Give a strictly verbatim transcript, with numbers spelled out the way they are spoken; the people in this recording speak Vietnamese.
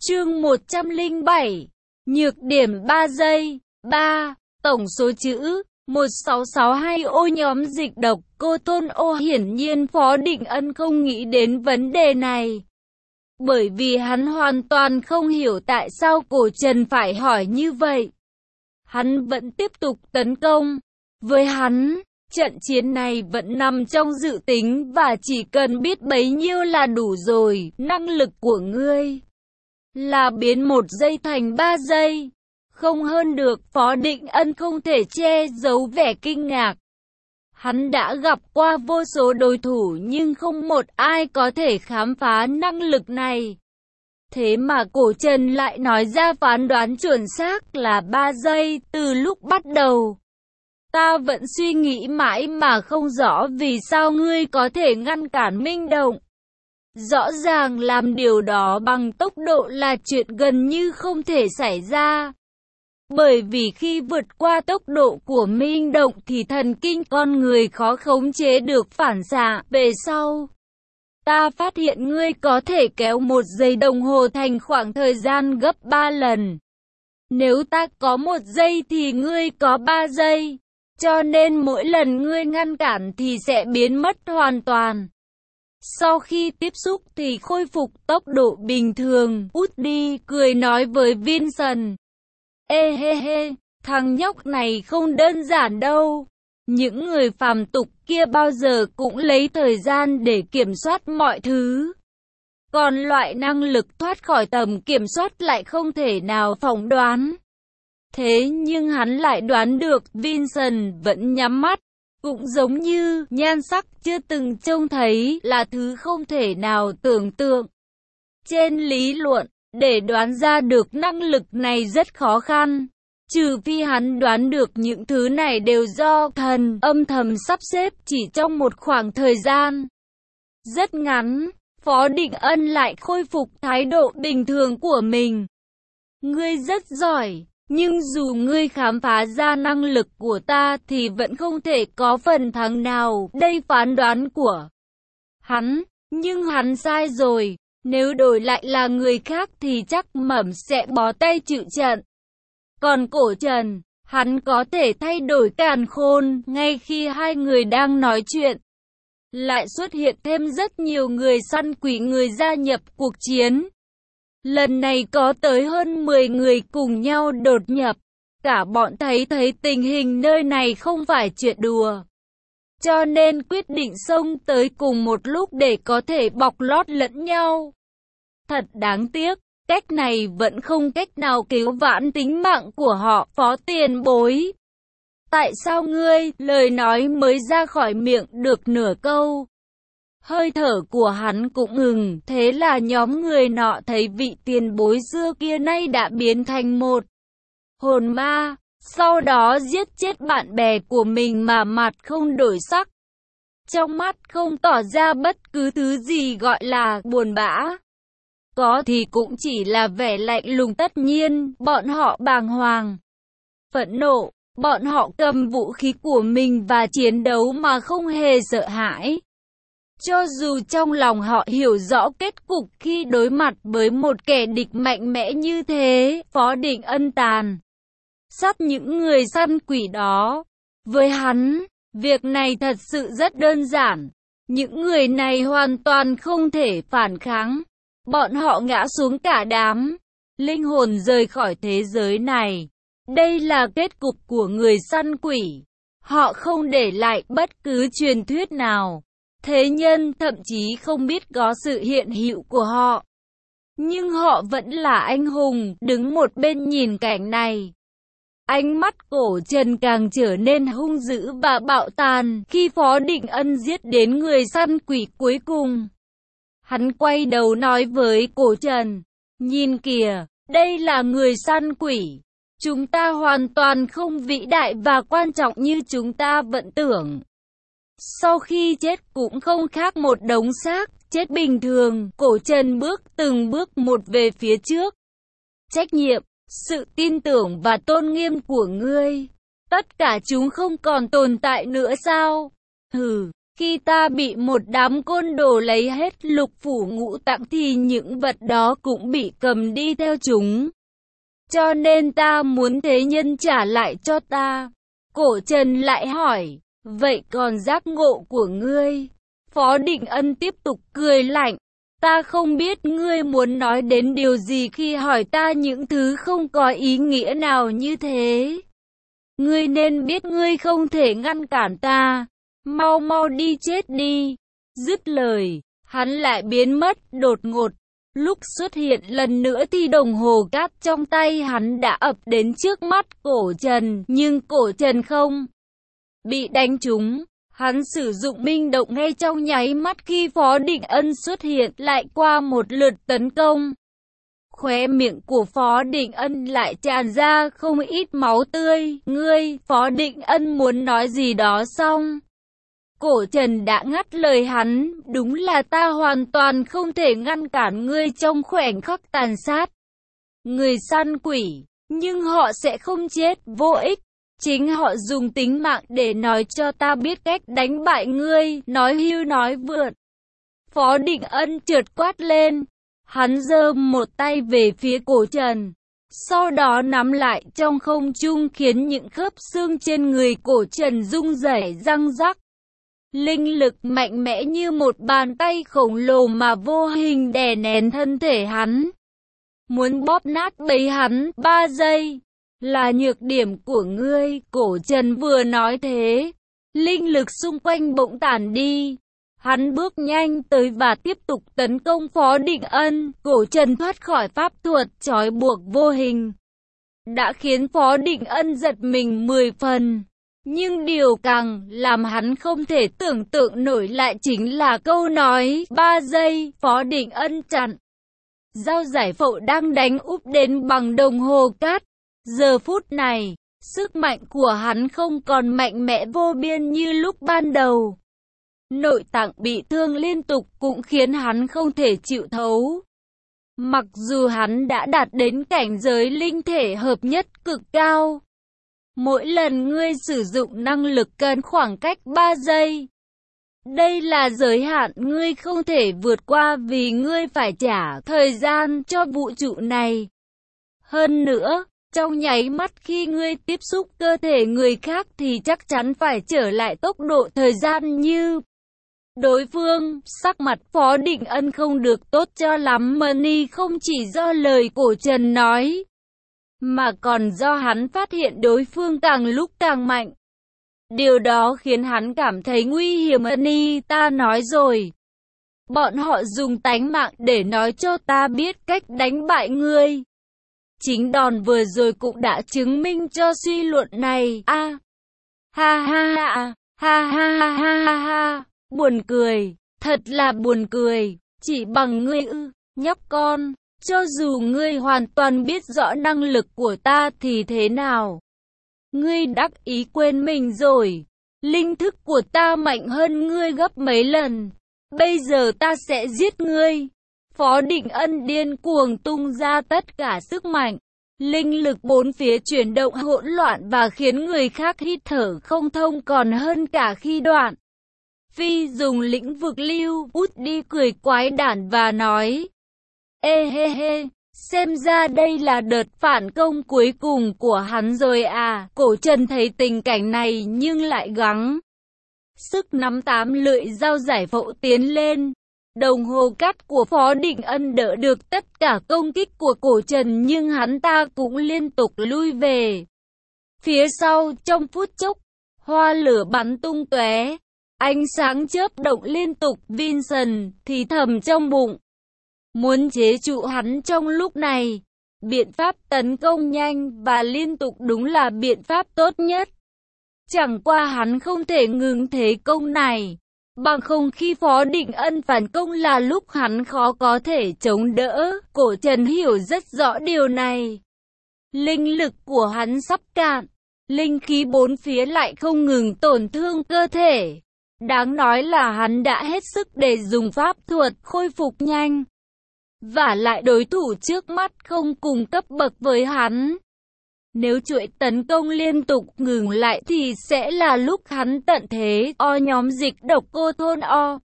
Chương một trăm lẻ bảy. Nhược điểm ba giây. ba. Tổng số chữ một sáu sáu hai ô nhóm dịch độc cô Tôn Ô. Hiển nhiên Phó Định Ân không nghĩ đến vấn đề này. Bởi vì hắn hoàn toàn không hiểu tại sao Cổ Trần phải hỏi như vậy. Hắn vẫn tiếp tục tấn công. Với hắn, trận chiến này vẫn nằm trong dự tính và chỉ cần biết bấy nhiêu là đủ rồi. Năng lực của ngươi là biến một giây thành ba giây. Không hơn được. Phó Định Ân không thể che giấu vẻ kinh ngạc. Hắn đã gặp qua vô số đối thủ nhưng không một ai có thể khám phá năng lực này. Thế mà Cổ Trần lại nói ra phán đoán chuẩn xác là ba giây. Từ lúc bắt đầu, ta vẫn suy nghĩ mãi mà không rõ vì sao ngươi có thể ngăn cản Minh Động. Rõ ràng làm điều đó bằng tốc độ là chuyện gần như không thể xảy ra. Bởi vì khi vượt qua tốc độ của Minh Động thì thần kinh con người khó khống chế được phản xạ. Về sau, ta phát hiện ngươi có thể kéo một giây đồng hồ thành khoảng thời gian gấp ba lần. Nếu ta có một giây thì ngươi có ba giây. Cho nên mỗi lần ngươi ngăn cản thì sẽ biến mất hoàn toàn. Sau khi tiếp xúc thì khôi phục tốc độ bình thường. Út đi, cười nói với Vincent. Ê hê hê, thằng nhóc này không đơn giản đâu. Những người phàm tục kia bao giờ cũng lấy thời gian để kiểm soát mọi thứ. Còn loại năng lực thoát khỏi tầm kiểm soát lại không thể nào phỏng đoán. Thế nhưng hắn lại đoán được. Vincent vẫn nhắm mắt. Cũng giống như nhan sắc chưa từng trông thấy là thứ không thể nào tưởng tượng. Trên lý luận, để đoán ra được năng lực này rất khó khăn. Trừ phi hắn đoán được những thứ này đều do thần âm thầm sắp xếp chỉ trong một khoảng thời gian rất ngắn. Phó Định Ân lại khôi phục thái độ bình thường của mình. Ngươi rất giỏi. Nhưng dù ngươi khám phá ra năng lực của ta thì vẫn không thể có phần thắng nào. Đây phán đoán của hắn. Nhưng hắn sai rồi. Nếu đổi lại là người khác thì chắc Mẩm sẽ bó tay chịu trận. Còn Cổ Trần, hắn có thể thay đổi càn khôn. Ngay khi hai người đang nói chuyện, lại xuất hiện thêm rất nhiều người săn quỷ người gia nhập cuộc chiến. Lần này có tới hơn mười người cùng nhau đột nhập. Cả bọn thấy thấy tình hình nơi này không phải chuyện đùa. Cho nên quyết định xông tới cùng một lúc để có thể bọc lót lẫn nhau. Thật đáng tiếc, cách này vẫn không cách nào cứu vãn tính mạng của họ. Phó Tiền Bối. Tại sao ngươi? Lời nói mới ra khỏi miệng được nửa câu, hơi thở của hắn cũng ngừng. Thế là nhóm người nọ thấy vị tiền bối xưa kia nay đã biến thành một hồn ma. Sau đó giết chết bạn bè của mình mà mặt không đổi sắc. Trong mắt không tỏ ra bất cứ thứ gì gọi là buồn bã. Có thì cũng chỉ là vẻ lạnh lùng. Tất nhiên, bọn họ bàng hoàng, phẫn nộ. Bọn họ cầm vũ khí của mình và chiến đấu mà không hề sợ hãi. Cho dù trong lòng họ hiểu rõ kết cục khi đối mặt với một kẻ địch mạnh mẽ như thế. Phó Định Ân tàn sát những người săn quỷ đó. Với hắn, việc này thật sự rất đơn giản. Những người này hoàn toàn không thể phản kháng. Bọn họ ngã xuống cả đám, linh hồn rời khỏi thế giới này. Đây là kết cục của người săn quỷ. Họ không để lại bất cứ truyền thuyết nào. Thế nhân thậm chí không biết có sự hiện hữu của họ. Nhưng họ vẫn là anh hùng, đứng một bên nhìn cảnh này. Ánh mắt Cổ Trần càng trở nên hung dữ và bạo tàn khi Phó Định Ân giết đến người săn quỷ cuối cùng. Hắn quay đầu nói với Cổ Trần, nhìn kìa, đây là người săn quỷ. Chúng ta hoàn toàn không vĩ đại và quan trọng như chúng ta vẫn tưởng. Sau khi chết cũng không khác một đống xác chết bình thường. Cổ Trần bước từng bước một về phía trước. Trách nhiệm, sự tin tưởng và tôn nghiêm của ngươi, tất cả chúng không còn tồn tại nữa sao? Hừ, Khi ta bị một đám côn đồ lấy hết lục phủ ngũ tạng thì những vật đó cũng bị cầm đi theo chúng. Cho nên ta muốn thế nhân trả lại cho ta. Cổ Trần lại hỏi, vậy còn giác ngộ của ngươi? Phó Định Ân tiếp tục cười lạnh. Ta không biết ngươi muốn nói đến điều gì khi hỏi ta những thứ không có ý nghĩa nào như thế. Ngươi nên biết ngươi không thể ngăn cản ta. Mau mau đi chết đi. Dứt lời, hắn lại biến mất đột ngột. Lúc xuất hiện lần nữa thì đồng hồ cát trong tay hắn đã ập đến trước mắt Cổ Trần, nhưng Cổ Trần không bị đánh trúng. Hắn sử dụng minh động ngay trong nháy mắt khi Phó Định Ân xuất hiện, lại qua một lượt tấn công. Khóe miệng của Phó Định Ân lại tràn ra không ít máu tươi. Ngươi, Phó Định Ân muốn nói gì đó xong. Cổ Trần đã ngắt lời hắn, đúng là ta hoàn toàn không thể ngăn cản ngươi trong khoảnh khắc tàn sát người săn quỷ, nhưng họ sẽ không chết vô ích. Chính họ dùng tính mạng để nói cho ta biết cách đánh bại ngươi, nói hưu nói vượt. Phó Định Ân trượt quát lên, hắn giơ một tay về phía Cổ Trần, sau đó nắm lại trong không trung khiến những khớp xương trên người Cổ Trần rung rẩy răng rắc. Linh lực mạnh mẽ như một bàn tay khổng lồ mà vô hình đè nén thân thể hắn. Muốn bóp nát bấy hắn, ba giây. Là nhược điểm của ngươi, Cổ Trần vừa nói thế. Linh lực xung quanh bỗng tản đi. Hắn bước nhanh tới và tiếp tục tấn công Phó Định Ân. Cổ Trần thoát khỏi pháp thuật trói buộc vô hình, đã khiến Phó Định Ân giật mình mười phần. Nhưng điều càng làm hắn không thể tưởng tượng nổi lại chính là câu nói ba giây. Phó Định Ân chặn dao giải phẫu đang đánh úp đến bằng đồng hồ cát. Giờ phút này, sức mạnh của hắn không còn mạnh mẽ vô biên như lúc ban đầu. Nội tạng bị thương liên tục cũng khiến hắn không thể chịu thấu. Mặc dù hắn đã đạt đến cảnh giới linh thể hợp nhất cực cao. Mỗi lần ngươi sử dụng năng lực cần khoảng cách ba giây. Đây là giới hạn ngươi không thể vượt qua vì ngươi phải trả thời gian cho vũ trụ này. Hơn nữa, trong nháy mắt khi ngươi tiếp xúc cơ thể người khác thì chắc chắn phải trở lại tốc độ thời gian như đối phương. Sắc mặt Phó Định Ân không được tốt cho lắm, Money không chỉ do lời Cổ Trần nói, mà còn do hắn phát hiện đối phương càng lúc càng mạnh. Điều đó khiến hắn cảm thấy nguy hiểm. Money, ta nói rồi. Bọn họ dùng tánh mạng để nói cho ta biết cách đánh bại ngươi. Chính đòn vừa rồi cũng đã chứng minh cho suy luận này. A, à, ha ha ha, ha ha ha ha ha ha, buồn cười, thật là buồn cười, chỉ bằng ngươi ư, nhóc con, cho dù ngươi hoàn toàn biết rõ năng lực của ta thì thế nào? Ngươi đắc ý quên mình rồi, linh thức của ta mạnh hơn ngươi gấp mấy lần, bây giờ ta sẽ giết ngươi. Phó Định Ân điên cuồng tung ra tất cả sức mạnh, linh lực bốn phía chuyển động hỗn loạn và khiến người khác hít thở không thông còn hơn cả khi đoạn Phi dùng lĩnh vực lưu út đi cười quái đản và nói, ê hê hê, xem ra đây là đợt phản công cuối cùng của hắn rồi à. Cổ Trần thấy tình cảnh này nhưng lại gắng sức nắm tám lưỡi dao giải phẫu tiến lên. Đồng hồ cát của Phó Định Ân đỡ được tất cả công kích của Cổ Trần nhưng hắn ta cũng liên tục lui về phía sau. Trong phút chốc, hoa lửa bắn tung tóe, ánh sáng chớp động liên tục. Vincent thì thầm trong bụng, muốn chế trụ hắn trong lúc này, biện pháp tấn công nhanh và liên tục đúng là biện pháp tốt nhất. Chẳng qua hắn không thể ngừng thế công này, bằng không khi Phó Định Ân phản công là lúc hắn khó có thể chống đỡ. Cổ Trần hiểu rất rõ điều này. Linh lực của hắn sắp cạn, linh khí bốn phía lại không ngừng tổn thương cơ thể. Đáng nói là hắn đã hết sức để dùng pháp thuật khôi phục nhanh. Vả lại đối thủ trước mắt không cùng cấp bậc với hắn. Nếu chuỗi tấn công liên tục ngừng lại thì sẽ là lúc hắn tận thế. O nhóm dịch độc cô thôn O